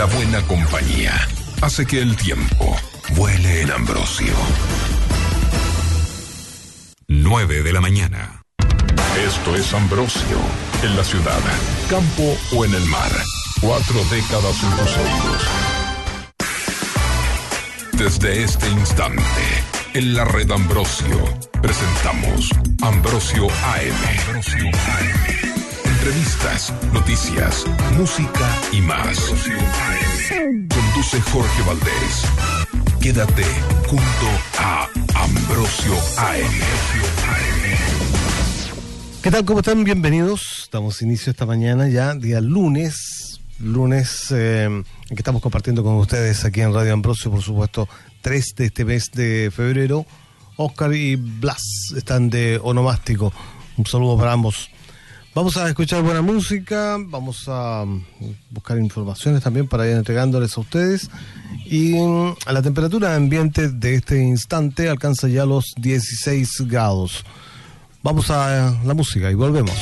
La buena compañía hace que el tiempo vuele en Ambrosio. 9 de la mañana. Esto es Ambrosio, en la ciudad, campo o en el mar. 4 décadas en tus oídos. Desde este instante, en la red Ambrosio, presentamos Ambrosio AM. Ambrosio AM. Entrevistas, noticias, música y más. Conduce Jorge Valdés. Quédate junto a Ambrosio AM. ¿Qué tal? ¿Cómo están? Bienvenidos. Damos inicio esta mañana ya, día lunes en que estamos compartiendo con ustedes aquí en Radio Ambrosio, por supuesto, 3 de este mes de febrero. Oscar y Blas están de onomástico. Un saludo para ambos. Vamos a escuchar buena música, vamos a buscar informaciones también para ir entregándoles a ustedes. Y a la temperatura ambiente de este instante alcanza ya los 16 grados. Vamos a la música y volvemos.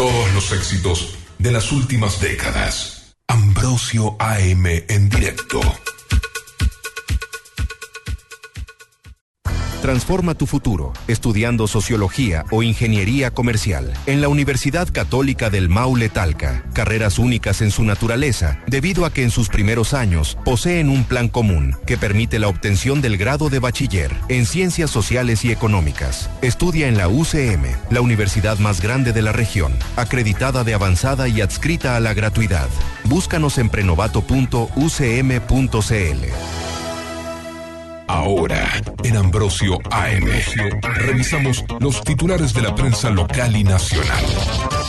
Todos los éxitos de las últimas décadas. Ambrosio AM en directo. Transforma tu futuro estudiando Sociología o Ingeniería Comercial en la Universidad Católica del Maule Talca. Carreras únicas en su naturaleza, debido a que en sus primeros años poseen un plan común que permite la obtención del grado de bachiller en Ciencias Sociales y Económicas. Estudia en la UCM, la universidad más grande de la región, acreditada de avanzada y adscrita a la gratuidad. Búscanos en prenovato.ucm.cl. Ahora, en Ambrosio AM, revisamos los titulares de la prensa local y nacional.